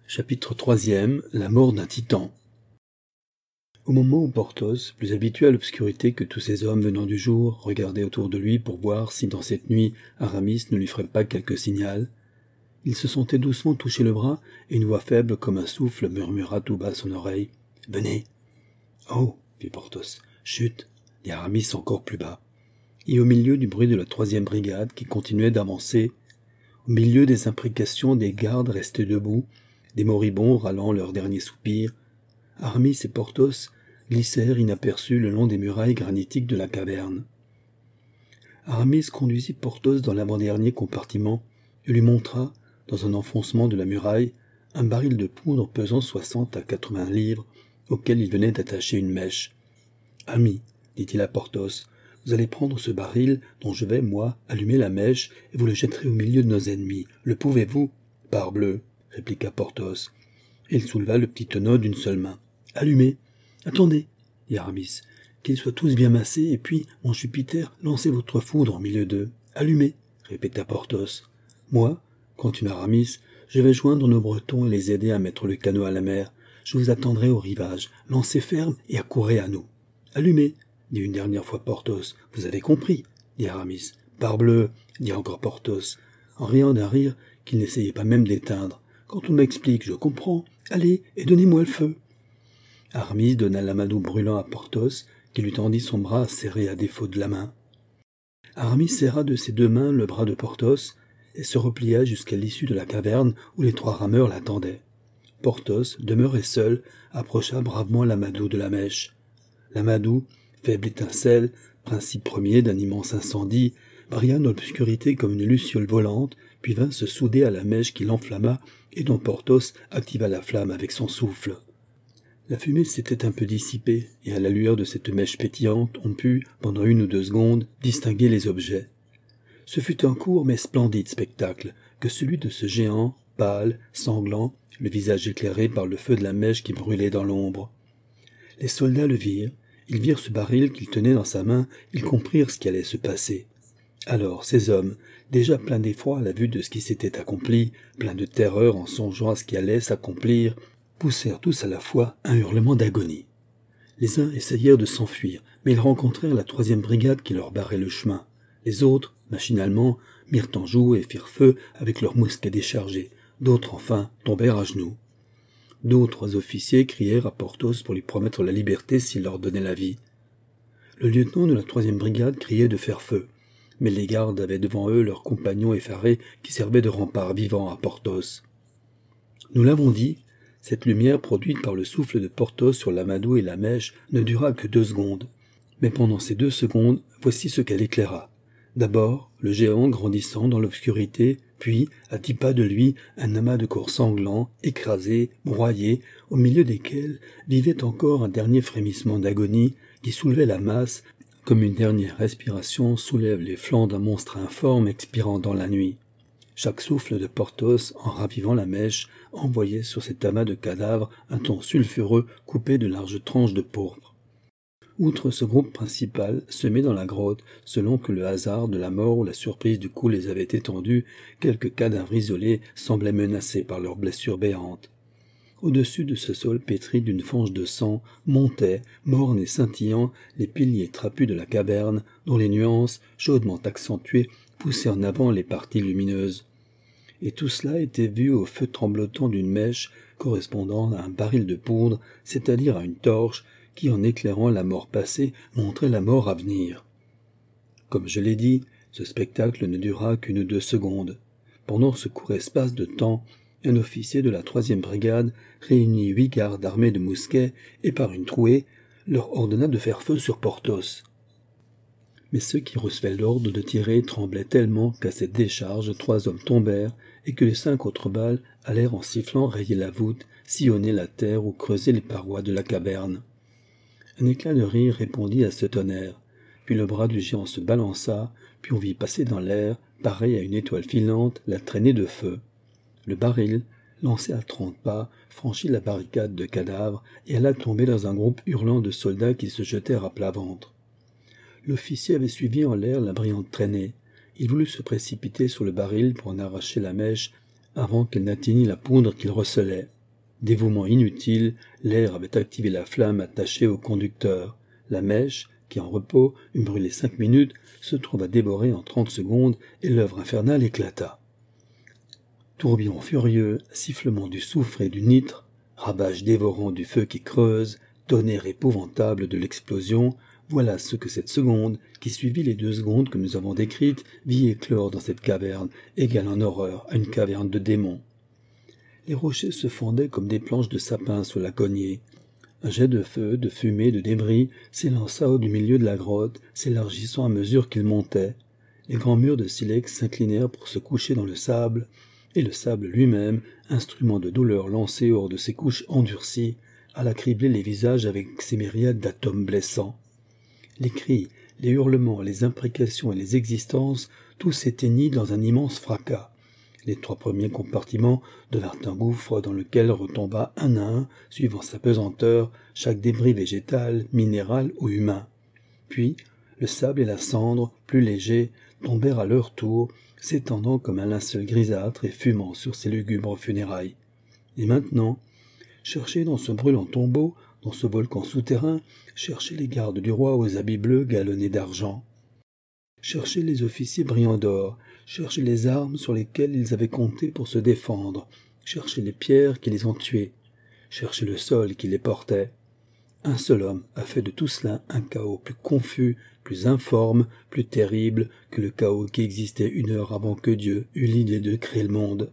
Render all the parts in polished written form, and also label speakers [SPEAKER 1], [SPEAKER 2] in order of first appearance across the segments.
[SPEAKER 1] Chapitre 3e. La mort d'un titan. Au moment où Porthos, plus habitué à l'obscurité que tous ces hommes venant du jour, regardait autour de lui pour voir si dans cette nuit Aramis ne lui ferait pas quelque signal, il se sentait doucement toucher le bras et une voix faible comme un souffle murmura tout bas à son oreille. « Venez !»« Oh !» fit Porthos. « Chut !» dit Aramis encore plus bas. Et au milieu du bruit de la 3e brigade qui continuait d'avancer, au milieu des imprécations des gardes restés debout, des moribonds râlant leur dernier soupir, Aramis et Porthos glissèrent inaperçus le long des murailles granitiques de la caverne. Aramis conduisit Porthos dans l'avant-dernier compartiment et lui montra, dans un enfoncement de la muraille, un baril de poudre pesant 60 à 80 livres, auquel il venait d'attacher une mèche. « Ami, dit-il à Porthos, vous allez prendre ce baril dont je vais, moi, allumer la mèche et vous le jetterez au milieu de nos ennemis. Le pouvez-vous ?»« Parbleu !» répliqua Porthos. Et il souleva le petit tonneau d'une seule main. « Allumez !»« Attendez !» dit Aramis. « Qu'ils soient tous bien massés, et puis, mon Jupiter, lancez votre foudre au milieu d'eux. Allumez !» répéta Porthos. « Moi, continua Aramis, je vais joindre nos Bretons et les aider à mettre le canot à la mer. Je vous attendrai au rivage. Lancez ferme et accourez à nous. »« Allumez !» dit une dernière fois Porthos. « Vous avez compris ?» dit Aramis. « Parbleu !» dit encore Porthos, en riant d'un rire qu'il n'essayait pas même d'éteindre. « Quand on m'explique, je comprends. Allez, et donnez-moi le feu. » Aramis donna l'amadou brûlant à Porthos, qui lui tendit son bras serré à défaut de la main. Aramis serra de ses deux mains le bras de Porthos et se replia jusqu'à l'issue de la caverne où les 3 rameurs l'attendaient. Porthos, demeuré seul, approcha bravement l'amadou de la mèche. L'amadou, faible étincelle, principe premier d'un immense incendie, brilla dans l'obscurité comme une luciole volante, puis vint se souder à la mèche qui l'enflamma et dont Porthos activa la flamme avec son souffle. La fumée s'était un peu dissipée, et à la lueur de cette mèche pétillante, on put, pendant 1 ou 2 secondes, distinguer les objets. Ce fut un court mais splendide spectacle, que celui de ce géant, pâle, sanglant, le visage éclairé par le feu de la mèche qui brûlait dans l'ombre. Les soldats le virent, ils virent ce baril qu'il tenait dans sa main, ils comprirent ce qui allait se passer. Alors ces hommes, déjà pleins d'effroi à la vue de ce qui s'était accompli, pleins de terreur en songeant à ce qui allait s'accomplir, poussèrent tous à la fois un hurlement d'agonie. Les uns essayèrent de s'enfuir, mais ils rencontrèrent la 3e brigade qui leur barrait le chemin. Les autres, machinalement, mirent en joue et firent feu avec leurs mousquets déchargés. D'autres, enfin, tombèrent à genoux. 2 ou 3 officiers crièrent à Porthos pour lui promettre la liberté s'il leur donnait la vie. Le lieutenant de la 3e brigade criait de faire feu, mais les gardes avaient devant eux leurs compagnons effarés qui servaient de rempart vivant à Porthos. Nous l'avons dit, cette lumière produite par le souffle de Porthos sur l'amadou et la mèche ne dura que 2 secondes. Mais pendant ces 2 secondes, voici ce qu'elle éclaira. D'abord, le géant grandissant dans l'obscurité, puis, à 10 pas de lui, un amas de corps sanglants, écrasés, broyés, au milieu desquels vivait encore un dernier frémissement d'agonie qui soulevait la masse, comme une dernière respiration soulève les flancs d'un monstre informe expirant dans la nuit. Chaque souffle de Porthos, en ravivant la mèche, envoyait sur cet amas de cadavres un ton sulfureux coupé de larges tranches de pourpre. Outre ce groupe principal, semé dans la grotte, selon que le hasard de la mort ou la surprise du coup les avait étendus, quelques cadavres isolés semblaient menacés par leurs blessures béantes. Au-dessus de ce sol pétri d'une fange de sang, montaient, mornes et scintillants, les piliers trapus de la caverne, dont les nuances, chaudement accentuées, poussaient en avant les parties lumineuses. Et tout cela était vu au feu tremblotant d'une mèche correspondant à un baril de poudre, c'est-à-dire à une torche, qui, en éclairant la mort passée, montrait la mort à venir. Comme je l'ai dit, ce spectacle ne dura qu'1 ou 2 secondes. Pendant ce court espace de temps, un officier de la 3e brigade réunit 8 gardes armés de mousquets et, par une trouée, leur ordonna de faire feu sur Porthos. Mais ceux qui recevaient l'ordre de tirer tremblaient tellement qu'à cette décharge 3 hommes tombèrent et que les 5 autres balles allèrent en sifflant rayer la voûte, sillonner la terre ou creuser les parois de la caverne. Un éclat de rire répondit à ce tonnerre, puis le bras du géant se balança, puis on vit passer dans l'air, pareil à une étoile filante, la traînée de feu. Le baril, lancé à 30 pas, franchit la barricade de cadavres et alla tomber dans un groupe hurlant de soldats qui se jetèrent à plat ventre. L'officier avait suivi en l'air la brillante traînée. Il voulut se précipiter sur le baril pour en arracher la mèche avant qu'elle n'atteignît la poudre qu'il recelait. Dévouement inutile, l'air avait activé la flamme attachée au conducteur. La mèche, qui en repos eût brûlé 5 minutes, se trouva dévorée en 30 secondes et l'œuvre infernale éclata. Tourbillon furieux, sifflement du soufre et du nitre, ravage dévorant du feu qui creuse, tonnerre épouvantable de l'explosion, voilà ce que cette seconde, qui suivit les 2 secondes que nous avons décrites, vit éclore dans cette caverne, égale en horreur à une caverne de démons. Les rochers se fondaient comme des planches de sapin sous la cognée. Un jet de feu, de fumée, de débris s'élança au milieu de la grotte, s'élargissant à mesure qu'il montait. Les grands murs de silex s'inclinèrent pour se coucher dans le sable, et le sable lui-même, instrument de douleur lancé hors de ses couches endurcies, alla cribler les visages avec ses myriades d'atomes blessants. Les cris, les hurlements, les imprécations et les existences, tout s'éteignit dans un immense fracas. Les 3 premiers compartiments devinrent un gouffre dans lequel retomba un à un, suivant sa pesanteur, chaque débris végétal, minéral ou humain. Puis, le sable et la cendre, plus légers, tombèrent à leur tour, s'étendant comme un linceul grisâtre et fumant sur ces lugubres funérailles. Et maintenant, cherchez dans ce brûlant tombeau, dans ce volcan souterrain, cherchez les gardes du roi aux habits bleus galonnés d'argent. Cherchez les officiers brillants d'or, cherchez les armes sur lesquelles ils avaient compté pour se défendre, cherchez les pierres qui les ont tués, cherchez le sol qui les portait. Un seul homme a fait de tout cela un chaos plus confus, plus informe, plus terrible que le chaos qui existait 1 heure avant que Dieu eût l'idée de créer le monde.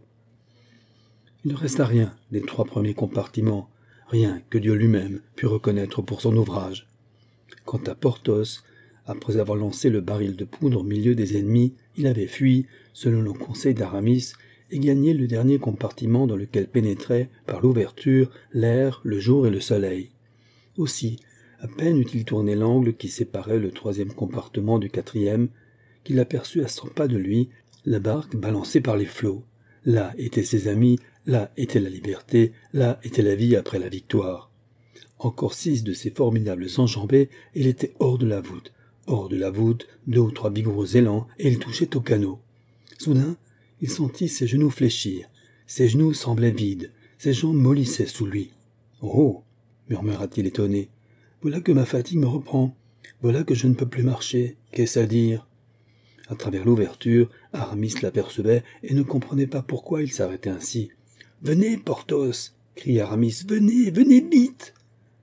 [SPEAKER 1] Il ne resta rien des 3 premiers compartiments, rien que Dieu lui-même put reconnaître pour son ouvrage. Quant à Porthos, après avoir lancé le baril de poudre au milieu des ennemis, il avait fui, selon le conseil d'Aramis, et gagné le dernier compartiment dans lequel pénétraient, par l'ouverture, l'air, le jour et le soleil. Aussi, à peine eut-il tourné l'angle qui séparait le 3e compartiment du 4e, qu'il aperçut à 100 pas de lui la barque balancée par les flots. Là étaient ses amis, là était la liberté, là était la vie après la victoire. Encore 6 de ces formidables enjambées, et il était hors de la voûte. Hors de la voûte, 2 ou 3 vigoureux élans, et il touchait au canot. Soudain, il sentit ses genoux fléchir. Ses genoux semblaient vides, ses jambes mollissaient sous lui. « Oh !» murmura-t-il étonné. « Voilà que ma fatigue me reprend. Voilà que je ne peux plus marcher. Qu'est-ce à dire ?» À travers l'ouverture, Aramis l'apercevait et ne comprenait pas pourquoi il s'arrêtait ainsi. « Venez, Porthos !» cria Aramis. « Venez, venez vite !»« Oh !»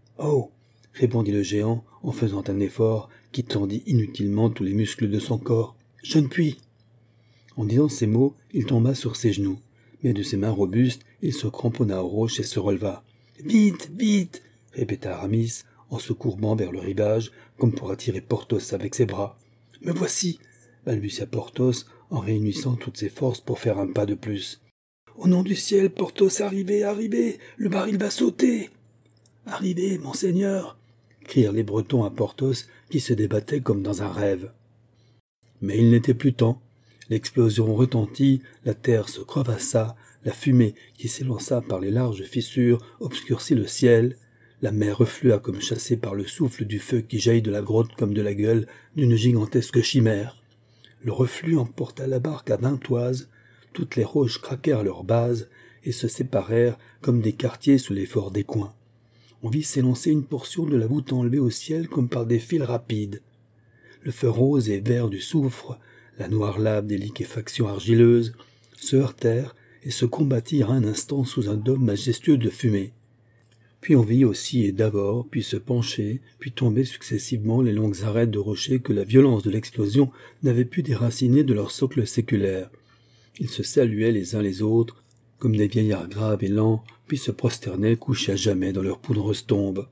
[SPEAKER 1] répondit le géant en faisant un effort qui tendit inutilement tous les muscles de son corps. « Je ne puis !» En disant ces mots, il tomba sur ses genoux, mais de ses mains robustes, il se cramponna aux roches et se releva. « Vite, vite !» répéta Aramis, en se courbant vers le rivage, comme pour attirer Porthos avec ses bras. « Me voici !» balbutia Porthos, en réunissant toutes ses forces pour faire un pas de plus. « Au nom du ciel, Porthos, arrivez, arrivez, le baril va sauter !»« Arrivez, monseigneur !» crièrent les Bretons à Porthos, qui se débattait comme dans un rêve. Mais il n'était plus temps. L'explosion retentit, la terre se crevassa, la fumée qui s'élança par les larges fissures obscurcit le ciel, la mer reflua comme chassée par le souffle du feu qui jaillit de la grotte comme de la gueule d'une gigantesque chimère. Le reflux emporta la barque à 20 toises, toutes les roches craquèrent à leur base et se séparèrent comme des quartiers sous l'effort des coins. On vit s'élancer une portion de la voûte enlevée au ciel comme par des fils rapides. Le feu rose et vert du soufre, la noire lave des liquéfactions argileuses, se heurtèrent et se combattirent un instant sous un dôme majestueux de fumée. Puis on vit osciller d'abord, puis se pencher, puis tomber successivement les longues arêtes de rochers que la violence de l'explosion n'avait pu déraciner de leur socle séculaire. Ils se saluaient les uns les autres, comme des vieillards graves et lents, puis se prosternaient couchés à jamais dans leur poudreuse tombe.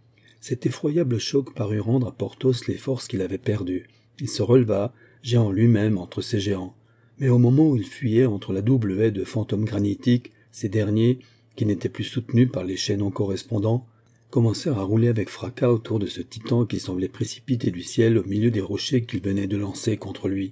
[SPEAKER 1] Cet effroyable choc parut rendre à Porthos les forces qu'il avait perdues. Il se releva, géant lui-même entre ces géants. Mais au moment où il fuyait entre la double haie de fantômes granitiques, ces derniers, qui n'étaient plus soutenus par les chaînons correspondants, commencèrent à rouler avec fracas autour de ce titan qui semblait précipiter du ciel au milieu des rochers qu'il venait de lancer contre lui.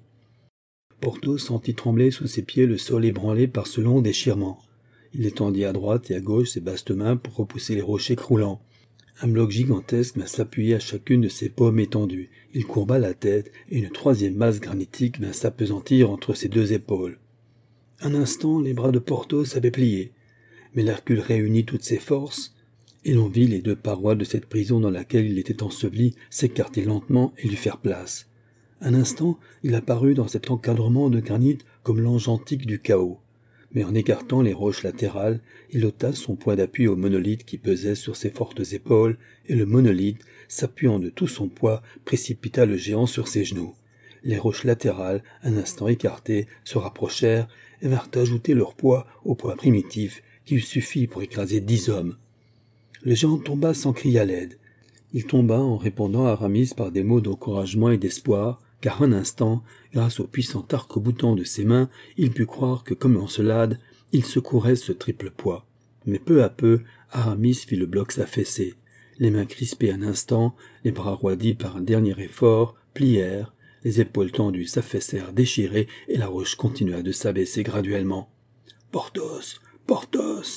[SPEAKER 1] Porthos sentit trembler sous ses pieds le sol ébranlé par ce long déchirement. Il étendit à droite et à gauche ses vastes mains pour repousser les rochers croulants. Un bloc gigantesque vint s'appuyer à chacune de ses paumes étendues. Il courba la tête et une 3e masse granitique vint s'appesantir entre ses 2 épaules. Un instant, les bras de Porthos avaient plié. Mais l'Hercule réunit toutes ses forces, et l'on vit les 2 parois de cette prison dans laquelle il était enseveli s'écarter lentement et lui faire place. Un instant, il apparut dans cet encadrement de granit comme l'ange antique du chaos. Mais en écartant les roches latérales, il ôta son point d'appui au monolithe qui pesait sur ses fortes épaules, et le monolithe, s'appuyant de tout son poids, précipita le géant sur ses genoux. Les roches latérales, un instant écartées, se rapprochèrent et vinrent ajouter leur poids au poids primitif qui eût suffi pour écraser 10 hommes. Le géant tomba sans crier à l'aide. Il tomba en répondant à Aramis par des mots d'encouragement et d'espoir, car un instant, grâce au puissant arc-boutant de ses mains, il put croire que, comme Encelade, il secourait ce triple poids. Mais peu à peu, Aramis vit le bloc s'affaisser. Les mains crispées un instant, les bras roidis par un dernier effort, plièrent, les épaules tendues s'affaissèrent déchirées, et la roche continua de s'abaisser graduellement. « Porthos! Porthos !»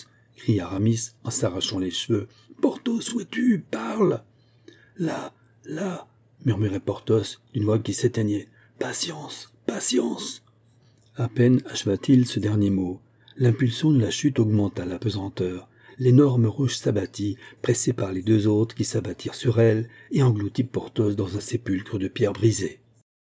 [SPEAKER 1] cria Aramis en s'arrachant les cheveux. « Porthos, où es-tu? Parle !»« Là, là !» murmurait Porthos d'une voix qui s'éteignait. « Patience, patience !» À peine acheva-t-il ce dernier mot. L'impulsion de la chute augmenta la pesanteur. L'énorme roche s'abattit, pressée par les 2 autres qui s'abattirent sur elle, et engloutit Porthos dans un sépulcre de pierres brisées.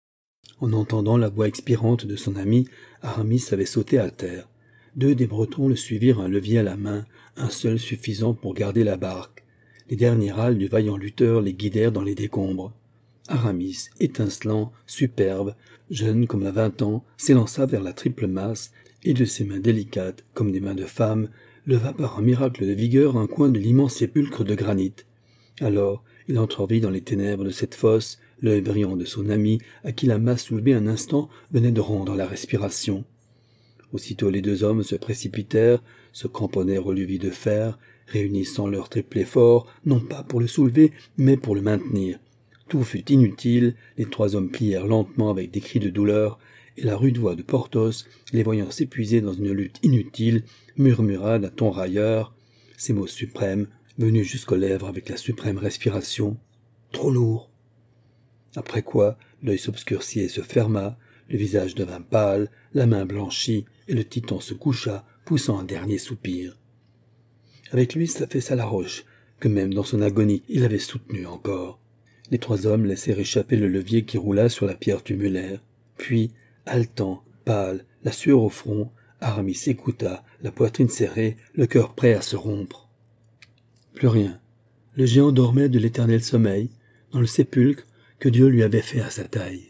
[SPEAKER 1] En entendant la voix expirante de son ami, Aramis avait sauté à terre. 2 des Bretons le suivirent un levier à la main, un seul suffisant pour garder la barque. Les derniers râles du vaillant lutteur les guidèrent dans les décombres. Aramis, étincelant, superbe, jeune comme à 20 ans, s'élança vers la triple masse, et de ses mains délicates, comme des mains de femme, leva par un miracle de vigueur un coin de l'immense sépulcre de granit. Alors, il entrevit dans les ténèbres de cette fosse l'œil brillant de son ami, à qui la masse soulevée un instant venait de rendre la respiration. Aussitôt les 2 hommes se précipitèrent, se cramponnèrent au levier de fer, réunissant leur triple effort, non pas pour le soulever, mais pour le maintenir. Tout fut inutile, les 3 hommes plièrent lentement avec des cris de douleur, et la rude voix de Porthos, les voyant s'épuiser dans une lutte inutile, murmura d'un ton railleur ces mots suprêmes, venus jusqu'aux lèvres avec la suprême respiration. « Trop lourd !» Après quoi, l'œil s'obscurcit et se ferma, le visage devint pâle, la main blanchit, et le titan se coucha, poussant un dernier soupir. Avec lui s'affaissa la roche, que même dans son agonie il avait soutenue encore. Les 3 hommes laissèrent échapper le levier qui roula sur la pierre tumulaire. Puis, haletant, pâle, la sueur au front, Aramis écouta, la poitrine serrée, le cœur prêt à se rompre. Plus rien. Le géant dormait de l'éternel sommeil, dans le sépulcre que Dieu lui avait fait à sa taille.